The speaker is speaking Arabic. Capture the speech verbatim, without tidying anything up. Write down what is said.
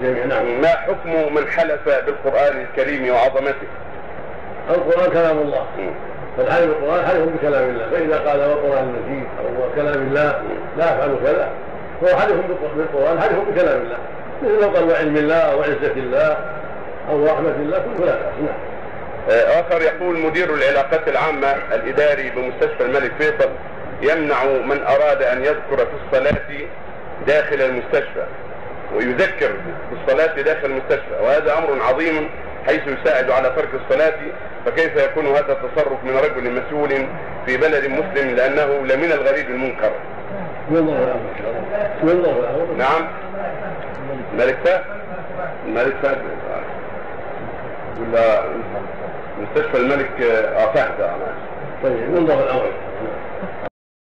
نعم. ما حكم من حلف بالقرآن الكريم وعظمته؟ القرآن كلام الله، فالحلف بالقرآن حلف بكلام الله، فإذا قال والقرآن المجيد أو كلام الله لا أفعل كذا فهو حلف بالقرآن حلف بكلام الله، مثل لو قال وعلم الله أو عزة الله أو رحمة الله كل لا بأس. نعم. آخر يقول مدير العلاقات العامة الإداري بمستشفى الملك فيصل يمنع من أراد أن يذكر في الصلاة داخل المستشفى ويذكر بالصلاة داخل المستشفى، وهذا أمر عظيم حيث يساعد على ترك الصلاة، فكيف يكون هذا التصرف من رجل مسؤول في بلد مسلم لأنه لمن الغريب المنكر؟ نعم. ملك فهد الملك فهد ولا مستشفى الملك فهد. طيب ننظر الأمر.